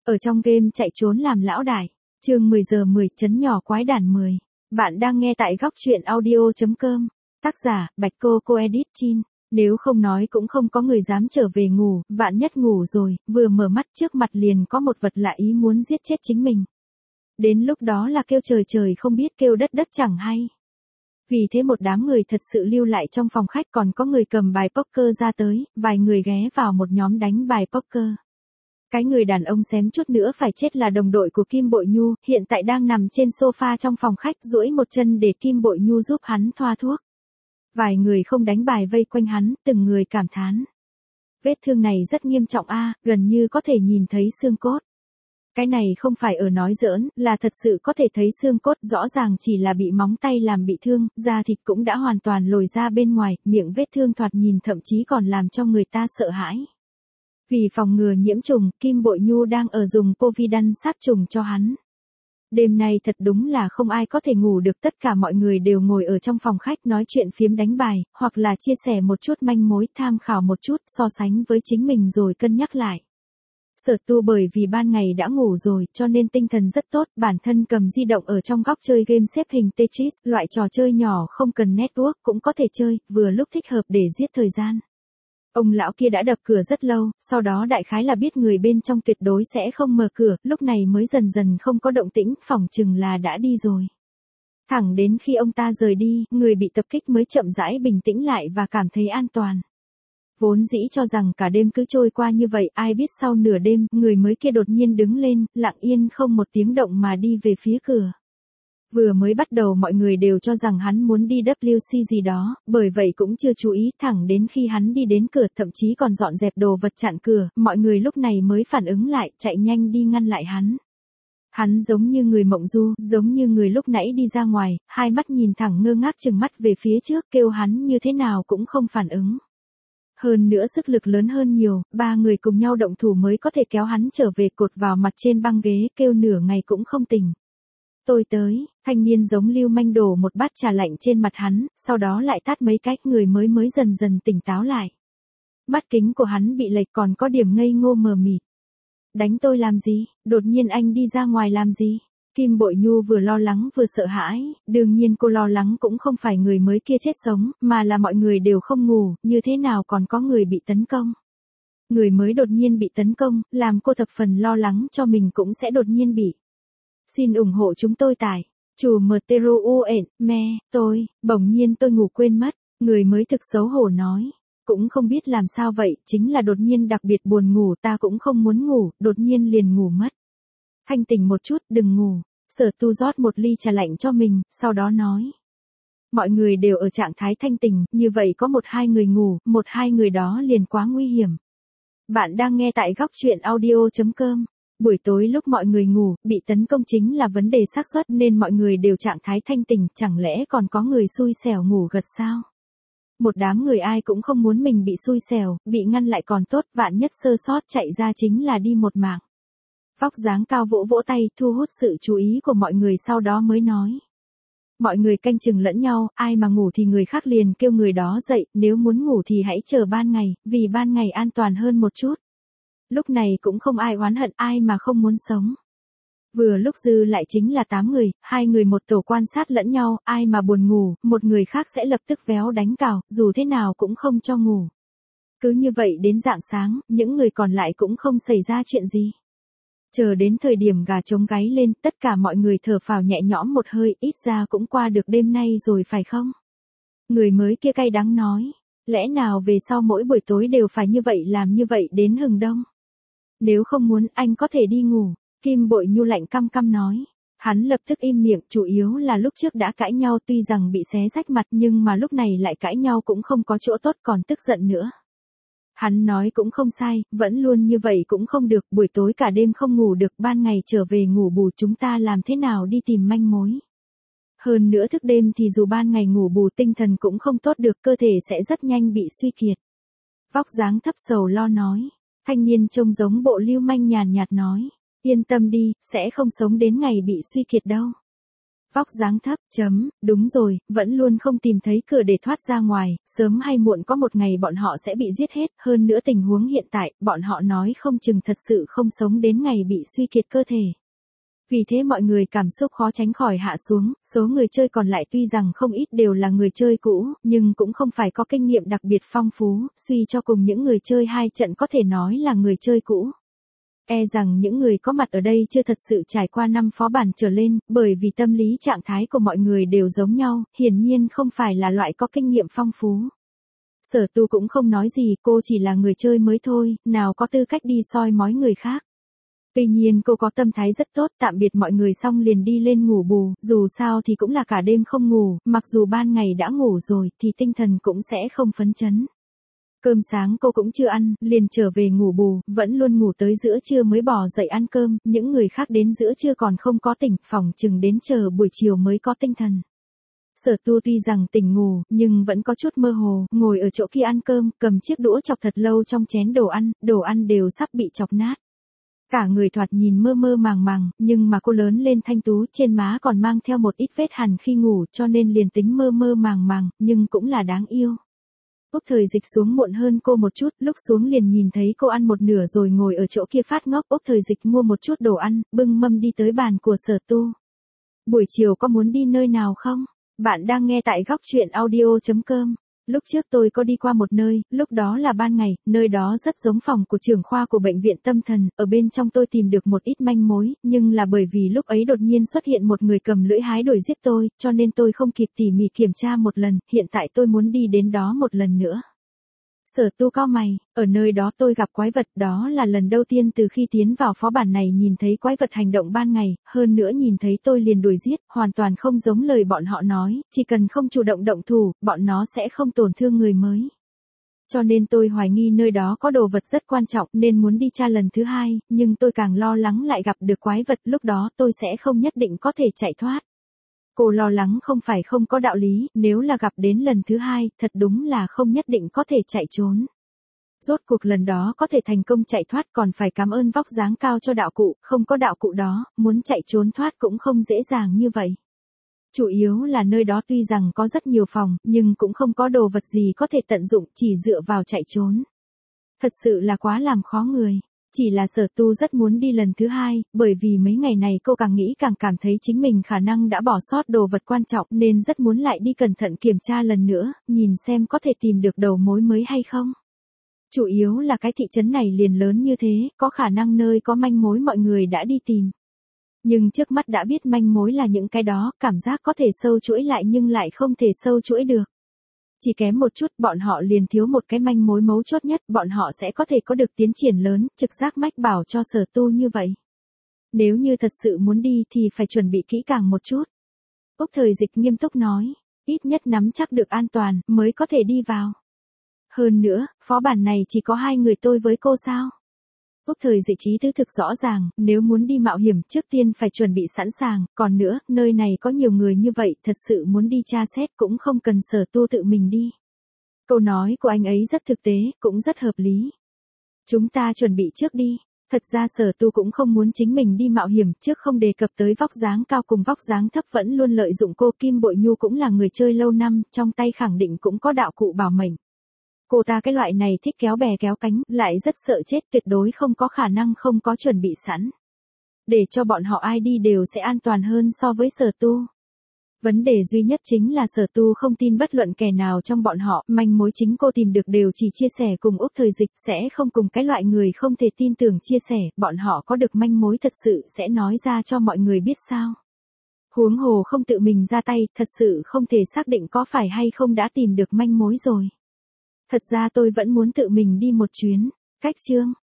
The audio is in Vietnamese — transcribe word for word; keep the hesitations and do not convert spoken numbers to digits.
Ở trong game chạy trốn làm lão đại. Chương mười giờ mười, trấn nhỏ quái đản mười. Bạn đang nghe tại góc truyện audio chấm com. Tác giả, Bạch Cô Cô Edit Chin. Nếu không nói cũng không có người dám trở về ngủ, vạn nhất ngủ rồi, vừa mở mắt trước mặt liền có một vật lạ ý muốn giết chết chính mình. Đến lúc đó là kêu trời trời không biết kêu đất đất chẳng hay. Vì thế một đám người thật sự lưu lại trong phòng khách, còn có người cầm bài poker ra tới, vài người ghé vào một nhóm đánh bài poker. Cái người đàn ông xém chút nữa phải chết là đồng đội của Kim Bội Nhu, hiện tại đang nằm trên sofa trong phòng khách duỗi một chân để Kim Bội Nhu giúp hắn thoa thuốc. Vài người không đánh bài vây quanh hắn, từng người cảm thán. Vết thương này rất nghiêm trọng a, gần như có thể nhìn thấy xương cốt. Cái này không phải ở nói giỡn, là thật sự có thể thấy xương cốt, rõ ràng chỉ là bị móng tay làm bị thương, da thịt cũng đã hoàn toàn lồi ra bên ngoài, miệng vết thương thoạt nhìn thậm chí còn làm cho người ta sợ hãi. Vì phòng ngừa nhiễm trùng, Kim Bội Nhu đang ở dùng Povidone sát trùng cho hắn. Đêm nay thật đúng là không ai có thể ngủ được, tất cả mọi người đều ngồi ở trong phòng khách nói chuyện phiếm đánh bài, hoặc là chia sẻ một chút manh mối, tham khảo một chút, so sánh với chính mình rồi cân nhắc lại. Sở Tu bởi vì ban ngày đã ngủ rồi, cho nên tinh thần rất tốt, bản thân cầm di động ở trong góc chơi game xếp hình Tetris, loại trò chơi nhỏ không cần network cũng có thể chơi, vừa lúc thích hợp để giết thời gian. Ông lão kia đã đập cửa rất lâu, sau đó đại khái là biết người bên trong tuyệt đối sẽ không mở cửa, lúc này mới dần dần không có động tĩnh, phỏng chừng là đã đi rồi. Thẳng đến khi ông ta rời đi, người bị tập kích mới chậm rãi bình tĩnh lại và cảm thấy an toàn. Vốn dĩ cho rằng cả đêm cứ trôi qua như vậy, ai biết sau nửa đêm, người mới kia đột nhiên đứng lên, lặng yên không một tiếng động mà đi về phía cửa. Vừa mới bắt đầu mọi người đều cho rằng hắn muốn đi W C gì đó, bởi vậy cũng chưa chú ý, thẳng đến khi hắn đi đến cửa, thậm chí còn dọn dẹp đồ vật chặn cửa, mọi người lúc này mới phản ứng lại, chạy nhanh đi ngăn lại hắn. Hắn giống như người mộng du, giống như người lúc nãy đi ra ngoài, hai mắt nhìn thẳng ngơ ngác chừng mắt về phía trước, kêu hắn như thế nào cũng không phản ứng. Hơn nữa sức lực lớn hơn nhiều, ba người cùng nhau động thủ mới có thể kéo hắn trở về, cột vào mặt trên băng ghế, kêu nửa ngày cũng không tỉnh. Tôi tới, thanh niên giống lưu manh đổ một bát trà lạnh trên mặt hắn, sau đó lại tát mấy cái, người mới mới dần dần tỉnh táo lại. Mắt kính của hắn bị lệch, còn có điểm ngây ngô mờ mịt. Đánh tôi làm gì, đột nhiên anh đi ra ngoài làm gì? Kim Bội Nhu vừa lo lắng vừa sợ hãi, đương nhiên cô lo lắng cũng không phải người mới kia chết sống, mà là mọi người đều không ngủ, như thế nào còn có người bị tấn công. Người mới đột nhiên bị tấn công, làm cô thập phần lo lắng cho mình cũng sẽ đột nhiên bị. Xin ủng hộ chúng tôi tại chủ em tê rờ u en, me, tôi, bỗng nhiên tôi ngủ quên mất, người mới thực xấu hổ nói. Cũng không biết làm sao vậy, chính là đột nhiên đặc biệt buồn ngủ, ta cũng không muốn ngủ, đột nhiên liền ngủ mất. Thanh tỉnh một chút, đừng ngủ. Sở Tu rót một ly trà lạnh cho mình, sau đó nói. Mọi người đều ở trạng thái thanh tỉnh, như vậy có một hai người ngủ, một hai người đó liền quá nguy hiểm. Bạn đang nghe tại góc truyện audio chấm com. Buổi tối lúc mọi người ngủ, bị tấn công chính là vấn đề xác suất nên mọi người đều trạng thái thanh tỉnh, chẳng lẽ còn có người xui xẻo ngủ gật sao? Một đám người ai cũng không muốn mình bị xui xẻo, bị ngăn lại còn tốt, vạn nhất sơ sót chạy ra chính là đi một mạng. Vóc dáng cao vỗ vỗ tay, thu hút sự chú ý của mọi người, sau đó mới nói. Mọi người canh chừng lẫn nhau, ai mà ngủ thì người khác liền kêu người đó dậy, nếu muốn ngủ thì hãy chờ ban ngày, vì ban ngày an toàn hơn một chút. Lúc này cũng không ai oán hận ai mà không muốn sống. Vừa lúc dư lại chính là tám người, hai người một tổ quan sát lẫn nhau, ai mà buồn ngủ, một người khác sẽ lập tức véo đánh cào, dù thế nào cũng không cho ngủ. Cứ như vậy đến rạng sáng, những người còn lại cũng không xảy ra chuyện gì. Chờ đến thời điểm gà trống gáy lên, tất cả mọi người thở phào nhẹ nhõm một hơi, ít ra cũng qua được đêm nay rồi phải không? Người mới kia cay đắng nói, lẽ nào về sau mỗi buổi tối đều phải như vậy làm như vậy đến hừng đông? Nếu không muốn anh có thể đi ngủ, Kim Bội Nhu lạnh căm căm nói. Hắn lập tức im miệng, chủ yếu là lúc trước đã cãi nhau tuy rằng bị xé rách mặt nhưng mà lúc này lại cãi nhau cũng không có chỗ tốt, còn tức giận nữa. Hắn nói cũng không sai, vẫn luôn như vậy cũng không được, buổi tối cả đêm không ngủ được, ban ngày trở về ngủ bù, chúng ta làm thế nào đi tìm manh mối. Hơn nữa thức đêm thì dù ban ngày ngủ bù tinh thần cũng không tốt được, cơ thể sẽ rất nhanh bị suy kiệt. Vóc dáng thấp sầu lo nói. Thanh niên trông giống bộ lưu manh nhàn nhạt nói. Yên tâm đi, sẽ không sống đến ngày bị suy kiệt đâu. Vóc dáng thấp, chấm, đúng rồi, vẫn luôn không tìm thấy cửa để thoát ra ngoài, sớm hay muộn có một ngày bọn họ sẽ bị giết hết, hơn nữa tình huống hiện tại, bọn họ nói không chừng thật sự không sống đến ngày bị suy kiệt cơ thể. Vì thế mọi người cảm xúc khó tránh khỏi hạ xuống, số người chơi còn lại tuy rằng không ít đều là người chơi cũ, nhưng cũng không phải có kinh nghiệm đặc biệt phong phú, suy cho cùng những người chơi hai trận có thể nói là người chơi cũ. E rằng những người có mặt ở đây chưa thật sự trải qua năm phó bản trở lên, bởi vì tâm lý trạng thái của mọi người đều giống nhau, hiển nhiên không phải là loại có kinh nghiệm phong phú. Sở Tu cũng không nói gì, cô chỉ là người chơi mới thôi, nào có tư cách đi soi mói người khác. Tuy nhiên cô có tâm thái rất tốt, tạm biệt mọi người xong liền đi lên ngủ bù, dù sao thì cũng là cả đêm không ngủ, mặc dù ban ngày đã ngủ rồi thì tinh thần cũng sẽ không phấn chấn. Cơm sáng cô cũng chưa ăn, liền trở về ngủ bù, vẫn luôn ngủ tới giữa trưa mới bỏ dậy ăn cơm, những người khác đến giữa trưa còn không có tỉnh, phỏng chừng đến chờ buổi chiều mới có tinh thần. Sở Tu tuy rằng tỉnh ngủ, nhưng vẫn có chút mơ hồ, ngồi ở chỗ kia ăn cơm, cầm chiếc đũa chọc thật lâu trong chén đồ ăn, đồ ăn đều sắp bị chọc nát. Cả người thoạt nhìn mơ mơ màng màng, nhưng mà cô lớn lên thanh tú, trên má còn mang theo một ít vết hằn khi ngủ, cho nên liền tính mơ mơ màng màng, nhưng cũng là đáng yêu. Úc Thời Dịch xuống muộn hơn cô một chút, lúc xuống liền nhìn thấy cô ăn một nửa rồi ngồi ở chỗ kia phát ngốc. Úc Thời Dịch mua một chút đồ ăn, bưng mâm đi tới bàn của Sở Tu. Buổi chiều có muốn đi nơi nào không? Bạn đang nghe tại góc truyện audio chấm com. Lúc trước tôi có đi qua một nơi, lúc đó là ban ngày, nơi đó rất giống phòng của trưởng khoa của bệnh viện tâm thần, ở bên trong tôi tìm được một ít manh mối, nhưng là bởi vì lúc ấy đột nhiên xuất hiện một người cầm lưỡi hái đuổi giết tôi, cho nên tôi không kịp tỉ mỉ kiểm tra một lần, hiện tại tôi muốn đi đến đó một lần nữa. Sở Tu cau mày, ở nơi đó tôi gặp quái vật, đó là lần đầu tiên từ khi tiến vào phó bản này nhìn thấy quái vật hành động ban ngày, hơn nữa nhìn thấy tôi liền đuổi giết, hoàn toàn không giống lời bọn họ nói, chỉ cần không chủ động động thủ, bọn nó sẽ không tổn thương người mới. Cho nên tôi hoài nghi nơi đó có đồ vật rất quan trọng nên muốn đi tra lần thứ hai, nhưng tôi càng lo lắng lại gặp được quái vật, lúc đó tôi sẽ không nhất định có thể chạy thoát. Cô lo lắng không phải không có đạo lý, nếu là gặp đến lần thứ hai, thật đúng là không nhất định có thể chạy trốn. Rốt cuộc lần đó có thể thành công chạy thoát còn phải cảm ơn vóc dáng cao cho đạo cụ, không có đạo cụ đó, muốn chạy trốn thoát cũng không dễ dàng như vậy. Chủ yếu là nơi đó tuy rằng có rất nhiều phòng, nhưng cũng không có đồ vật gì có thể tận dụng, chỉ dựa vào chạy trốn. Thật sự là quá làm khó người. Chỉ là Sở Tu rất muốn đi lần thứ hai, bởi vì mấy ngày này cô càng nghĩ càng cảm thấy chính mình khả năng đã bỏ sót đồ vật quan trọng nên rất muốn lại đi cẩn thận kiểm tra lần nữa, nhìn xem có thể tìm được đầu mối mới hay không. Chủ yếu là cái thị trấn này liền lớn như thế, có khả năng nơi có manh mối mọi người đã đi tìm. Nhưng trước mắt đã biết manh mối là những cái đó, cảm giác có thể sâu chuỗi lại nhưng lại không thể sâu chuỗi được. Chỉ kém một chút, bọn họ liền thiếu một cái manh mối mấu chốt nhất, bọn họ sẽ có thể có được tiến triển lớn, trực giác mách bảo cho Sở Tu như vậy. Nếu như thật sự muốn đi thì phải chuẩn bị kỹ càng một chút. Úc Thời Dịch nghiêm túc nói, ít nhất nắm chắc được an toàn, mới có thể đi vào. Hơn nữa, phó bản này chỉ có hai người tôi với cô sao? Úc Thời Dịch ý tứ thực rõ ràng, nếu muốn đi mạo hiểm trước tiên phải chuẩn bị sẵn sàng, còn nữa, nơi này có nhiều người như vậy, thật sự muốn đi tra xét cũng không cần Sở Tu tự mình đi. Câu nói của anh ấy rất thực tế, cũng rất hợp lý. Chúng ta chuẩn bị trước đi. Thật ra Sở Tu cũng không muốn chính mình đi mạo hiểm, trước không đề cập tới vóc dáng cao cùng vóc dáng thấp vẫn luôn lợi dụng cô. Kim Bội Nhu cũng là người chơi lâu năm, trong tay khẳng định cũng có đạo cụ bảo mệnh. Cô ta cái loại này thích kéo bè kéo cánh, lại rất sợ chết, tuyệt đối không có khả năng không có chuẩn bị sẵn. Để cho bọn họ ai đi đều sẽ an toàn hơn so với Sở Tu. Vấn đề duy nhất chính là Sở Tu không tin bất luận kẻ nào trong bọn họ, manh mối chính cô tìm được đều chỉ chia sẻ cùng Úc Thời Dịch, sẽ không cùng cái loại người không thể tin tưởng chia sẻ, bọn họ có được manh mối thật sự sẽ nói ra cho mọi người biết sao. Huống hồ không tự mình ra tay, thật sự không thể xác định có phải hay không đã tìm được manh mối rồi. Thật ra tôi vẫn muốn tự mình đi một chuyến. Cách chương